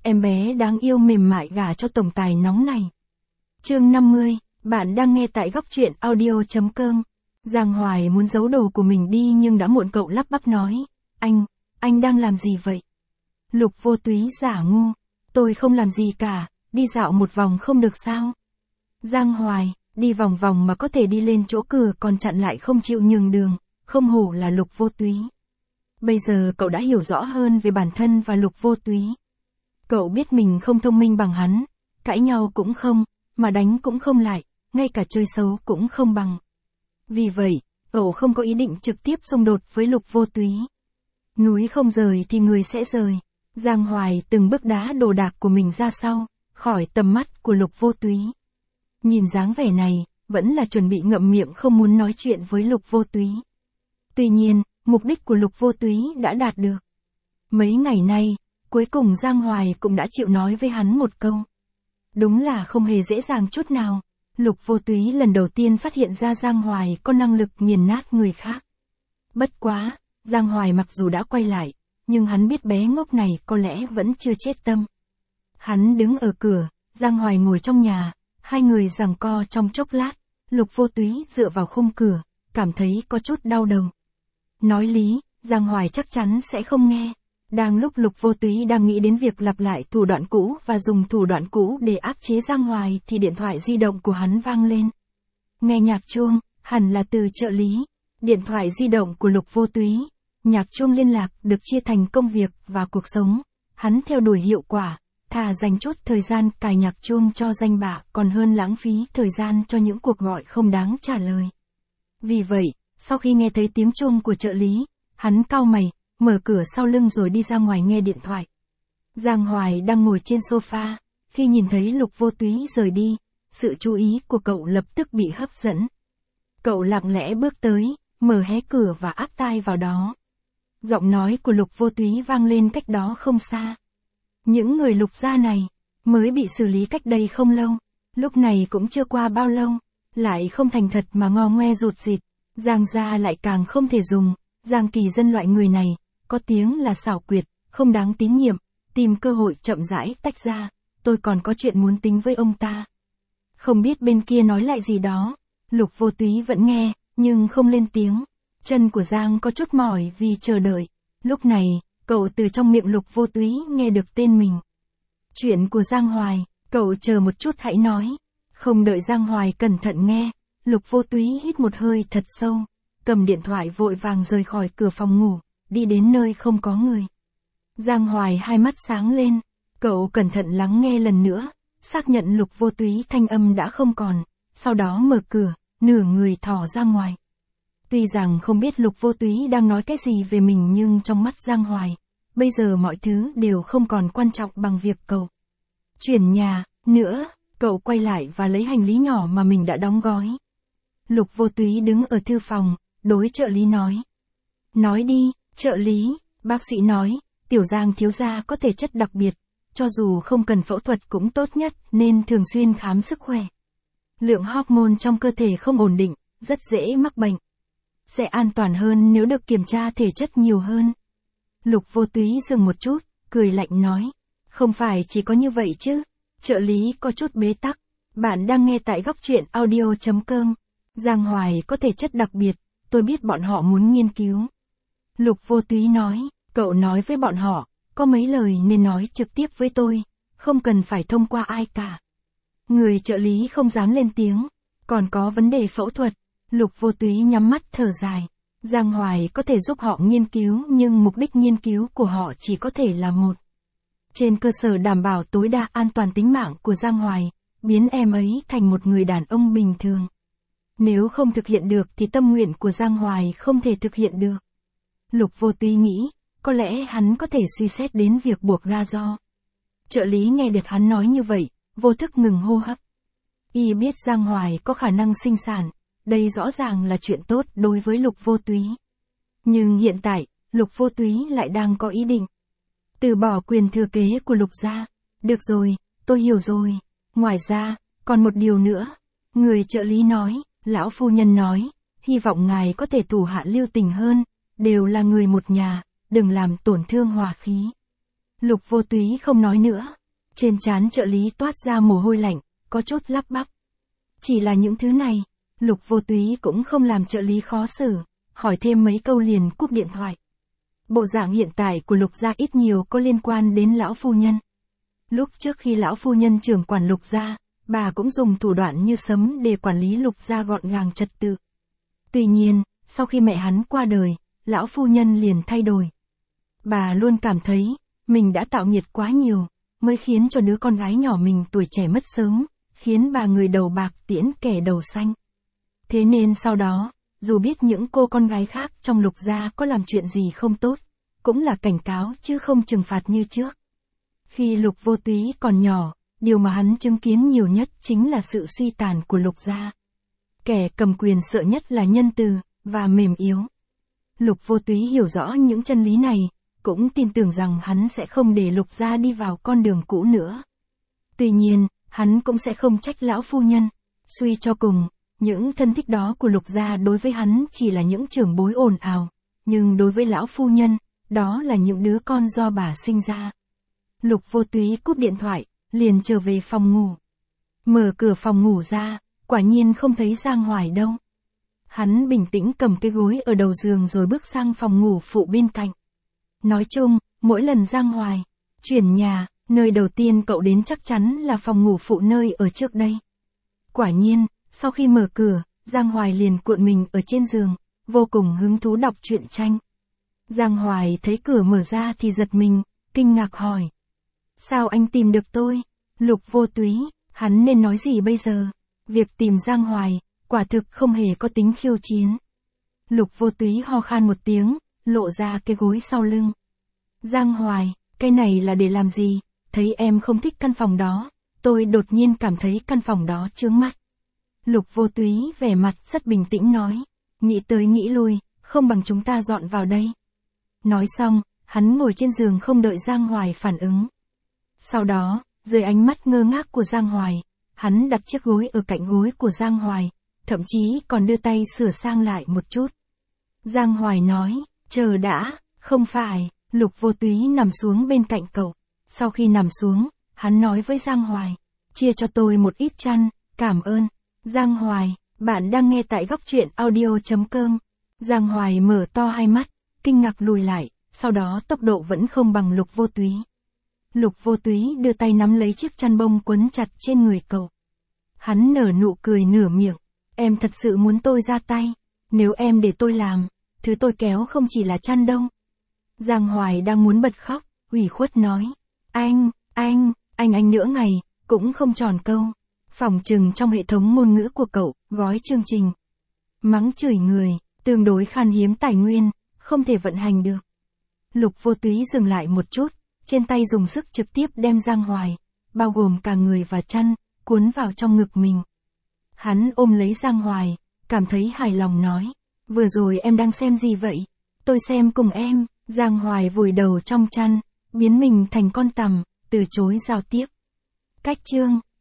em bé đáng yêu mềm mại gả cho tổng tài nóng này. Chương 50, bạn đang nghe tại góc truyện audio.com. Giang Hoài muốn giấu đồ của mình đi nhưng đã muộn, cậu lắp bắp nói. Anh đang làm gì vậy? Lục Vô Túy giả ngu. Tôi không làm gì cả, đi dạo một vòng không được sao? Giang Hoài, đi vòng vòng mà có thể đi lên chỗ cửa còn chặn lại không chịu nhường đường, không hổ là Lục Vô Túy. Bây giờ cậu đã hiểu rõ hơn về bản thân và Lục Vô Túy. Cậu biết mình không thông minh bằng hắn, cãi nhau cũng không, mà đánh cũng không lại, ngay cả chơi xấu cũng không bằng. Vì vậy, cậu không có ý định trực tiếp xung đột với Lục Vô Túy. Núi không rời thì người sẽ rời. Giang Hoài từng bước đá đồ đạc của mình ra sau, khỏi tầm mắt của Lục Vô Túy. Nhìn dáng vẻ này, vẫn là chuẩn bị ngậm miệng không muốn nói chuyện với Lục Vô Túy. Tuy nhiên, mục đích của Lục Vô Túy đã đạt được. Mấy ngày nay, cuối cùng Giang Hoài cũng đã chịu nói với hắn một câu. Đúng là không hề dễ dàng chút nào. Lục Vô Túy lần đầu tiên phát hiện ra Giang Hoài có năng lực nghiền nát người khác. Bất quá, Giang Hoài mặc dù đã quay lại, nhưng hắn biết bé ngốc này có lẽ vẫn chưa chết tâm. Hắn đứng ở cửa, Giang Hoài ngồi trong nhà, hai người giằng co trong chốc lát, Lục Vô Túy dựa vào khung cửa, cảm thấy có chút đau đầu. Nói lý, Giang Hoài chắc chắn sẽ không nghe. Đang lúc Lục Vô Túy đang nghĩ đến việc lặp lại thủ đoạn cũ và dùng thủ đoạn cũ để áp chế Giang Hoài thì điện thoại di động của hắn vang lên. Nghe nhạc chuông, hẳn là từ trợ lý. Điện thoại di động của Lục Vô Túy. Nhạc chuông liên lạc được chia thành công việc và cuộc sống. Hắn theo đuổi hiệu quả, thà dành chút thời gian cài nhạc chuông cho danh bạ còn hơn lãng phí thời gian cho những cuộc gọi không đáng trả lời. Vì vậy, sau khi nghe thấy tiếng chuông của trợ lý, hắn cau mày, mở cửa sau lưng rồi đi ra ngoài nghe điện thoại. Giang Hoài đang ngồi trên sofa, khi nhìn thấy Lục Vô Túy rời đi, sự chú ý của cậu lập tức bị hấp dẫn. Cậu lặng lẽ bước tới, mở hé cửa và áp tai vào đó. Giọng nói của Lục Vô Túy vang lên cách đó không xa. Những người Lục gia này, mới bị xử lý cách đây không lâu, lúc này cũng chưa qua bao lâu, lại không thành thật mà ngo ngoe rụt rịt, Giang gia lại càng không thể dùng. Giang Kỳ Dân loại người này, có tiếng là xảo quyệt, không đáng tín nhiệm, tìm cơ hội chậm rãi tách ra, tôi còn có chuyện muốn tính với ông ta. Không biết bên kia nói lại gì đó, Lục Vô Túy vẫn nghe, nhưng không lên tiếng. Chân của Giang có chút mỏi vì chờ đợi. Lúc này, cậu từ trong miệng Lục Vô Túy nghe được tên mình. Chuyện của Giang Hoài, cậu chờ một chút hãy nói. Không đợi Giang Hoài cẩn thận nghe, Lục Vô Túy hít một hơi thật sâu, cầm điện thoại vội vàng rời khỏi cửa phòng ngủ, đi đến nơi không có người. Giang Hoài hai mắt sáng lên, cậu cẩn thận lắng nghe lần nữa, xác nhận Lục Vô Túy thanh âm đã không còn, sau đó mở cửa, nửa người thò ra ngoài. Tuy rằng không biết Lục Vô Túy đang nói cái gì về mình nhưng trong mắt Giang Hoài, bây giờ mọi thứ đều không còn quan trọng bằng việc cậu chuyển nhà, nữa, cậu quay lại và lấy hành lý nhỏ mà mình đã đóng gói. Lục Vô Túy đứng ở thư phòng, đối trợ lý nói. Nói đi, trợ lý, bác sĩ nói, tiểu Giang thiếu gia có thể chất đặc biệt, cho dù không cần phẫu thuật cũng tốt nhất nên thường xuyên khám sức khỏe. Lượng hormone trong cơ thể không ổn định, rất dễ mắc bệnh. Sẽ an toàn hơn nếu được kiểm tra thể chất nhiều hơn. Lục Vô Túy dừng một chút, cười lạnh nói. Không phải chỉ có như vậy chứ. Trợ lý có chút bế tắc. Bạn đang nghe tại góc truyện audio.com. Giang Hoài có thể chất đặc biệt, tôi biết bọn họ muốn nghiên cứu. Lục Vô Túy nói, cậu nói với bọn họ, có mấy lời nên nói trực tiếp với tôi, không cần phải thông qua ai cả. Người trợ lý không dám lên tiếng, còn có vấn đề phẫu thuật. Lục Vô Túy nhắm mắt thở dài. Giang Hoài có thể giúp họ nghiên cứu nhưng mục đích nghiên cứu của họ chỉ có thể là một. Trên cơ sở đảm bảo tối đa an toàn tính mạng của Giang Hoài, biến em ấy thành một người đàn ông bình thường. Nếu không thực hiện được thì tâm nguyện của Giang Hoài không thể thực hiện được. Lục Vô Túy nghĩ, có lẽ hắn có thể suy xét đến việc buộc ga gió. Trợ lý nghe được hắn nói như vậy, vô thức ngừng hô hấp. Y biết Giang Hoài có khả năng sinh sản, đây rõ ràng là chuyện tốt đối với Lục Vô Túy. Nhưng hiện tại, Lục Vô Túy lại đang có ý định từ bỏ quyền thừa kế của Lục gia. Được rồi, tôi hiểu rồi. Ngoài ra, còn một điều nữa. Người trợ lý nói, lão phu nhân nói, hy vọng ngài có thể thủ hạ lưu tình hơn, đều là người một nhà, đừng làm tổn thương hòa khí. Lục Vô Túy không nói nữa, Trên trán trợ lý toát ra mồ hôi lạnh, có chút lắp bắp. Chỉ là những thứ này, Lục Vô Túy cũng không làm trợ lý khó xử, hỏi thêm mấy câu liền cúp điện thoại. Bộ dạng hiện tại của Lục gia ít nhiều có liên quan đến lão phu nhân. Lúc trước khi lão phu nhân trưởng quản Lục gia, bà cũng dùng thủ đoạn như sấm để quản lý Lục gia gọn gàng trật tự. Tuy nhiên, sau khi mẹ hắn qua đời, lão phu nhân liền thay đổi. Bà luôn cảm thấy, mình đã tạo nghiệt quá nhiều, mới khiến cho đứa con gái nhỏ mình tuổi trẻ mất sớm, khiến bà người đầu bạc tiễn kẻ đầu xanh. Thế nên sau đó, dù biết những cô con gái khác trong Lục gia có làm chuyện gì không tốt, cũng là cảnh cáo chứ không trừng phạt như trước. Khi Lục Vô Túy còn nhỏ, điều mà hắn chứng kiến nhiều nhất chính là sự suy tàn của Lục gia. Kẻ cầm quyền sợ nhất là nhân từ, và mềm yếu. Lục Vô Túy hiểu rõ những chân lý này, cũng tin tưởng rằng hắn sẽ không để Lục gia đi vào con đường cũ nữa. Tuy nhiên, hắn cũng sẽ không trách lão phu nhân. Suy cho cùng, những thân thích đó của Lục gia đối với hắn chỉ là những trưởng bối ồn ào, nhưng đối với lão phu nhân, đó là những đứa con do bà sinh ra. Lục Vô Túy cúp điện thoại, liền trở về phòng ngủ. Mở cửa phòng ngủ ra, quả nhiên không thấy Giang Hoài đâu. Hắn bình tĩnh cầm cái gối ở đầu giường rồi bước sang phòng ngủ phụ bên cạnh. Nói chung, mỗi lần Giang Hoài chuyển nhà, nơi đầu tiên cậu đến chắc chắn là phòng ngủ phụ nơi ở trước đây. Quả nhiên, sau khi mở cửa, Giang Hoài liền cuộn mình ở trên giường, vô cùng hứng thú đọc truyện tranh. Giang Hoài thấy cửa mở ra thì giật mình, kinh ngạc hỏi. Sao anh tìm được tôi? Lục Vô Túy, hắn nên nói gì bây giờ? Việc tìm Giang Hoài, quả thực không hề có tính khiêu chiến. Lục Vô Túy ho khan một tiếng, lộ ra cái gối sau lưng. Giang Hoài, cái này là để làm gì? Thấy em không thích căn phòng đó, tôi đột nhiên cảm thấy căn phòng đó chướng mắt. Lục Vô Túy vẻ mặt rất bình tĩnh nói, nghĩ tới nghĩ lui, không bằng chúng ta dọn vào đây. Nói xong, hắn ngồi trên giường không đợi Giang Hoài phản ứng. Sau đó, dưới ánh mắt ngơ ngác của Giang Hoài, hắn đặt chiếc gối ở cạnh gối của Giang Hoài, thậm chí còn đưa tay sửa sang lại một chút. Giang Hoài nói, chờ đã, không phải. Lục Vô Túy nằm xuống bên cạnh cậu. Sau khi nằm xuống, hắn nói với Giang Hoài, chia cho tôi một ít chăn, cảm ơn. Giang Hoài, bạn đang nghe tại góc truyện audio.com. Giang Hoài mở to hai mắt, kinh ngạc lùi lại, sau đó tốc độ vẫn không bằng Lục Vô Túy. Lục Vô Túy đưa tay nắm lấy chiếc chăn bông quấn chặt trên người cậu. Hắn nở nụ cười nửa miệng, em thật sự muốn tôi ra tay, nếu em để tôi làm, thứ tôi kéo không chỉ là chăn đâu. Giang Hoài đang muốn bật khóc, ủy khuất nói, anh nữa ngày, cũng không tròn câu. Phỏng chừng trong hệ thống ngôn ngữ của cậu, gói chương trình mắng chửi người, tương đối khan hiếm tài nguyên, không thể vận hành được. Lục Vô Túy dừng lại một chút, trên tay dùng sức trực tiếp đem Giang Hoài, bao gồm cả người và chăn, cuốn vào trong ngực mình. Hắn ôm lấy Giang Hoài, cảm thấy hài lòng nói, vừa rồi em đang xem gì vậy? Tôi xem cùng em. Giang Hoài vùi đầu trong chăn, biến mình thành con tằm, từ chối giao tiếp. Cách chương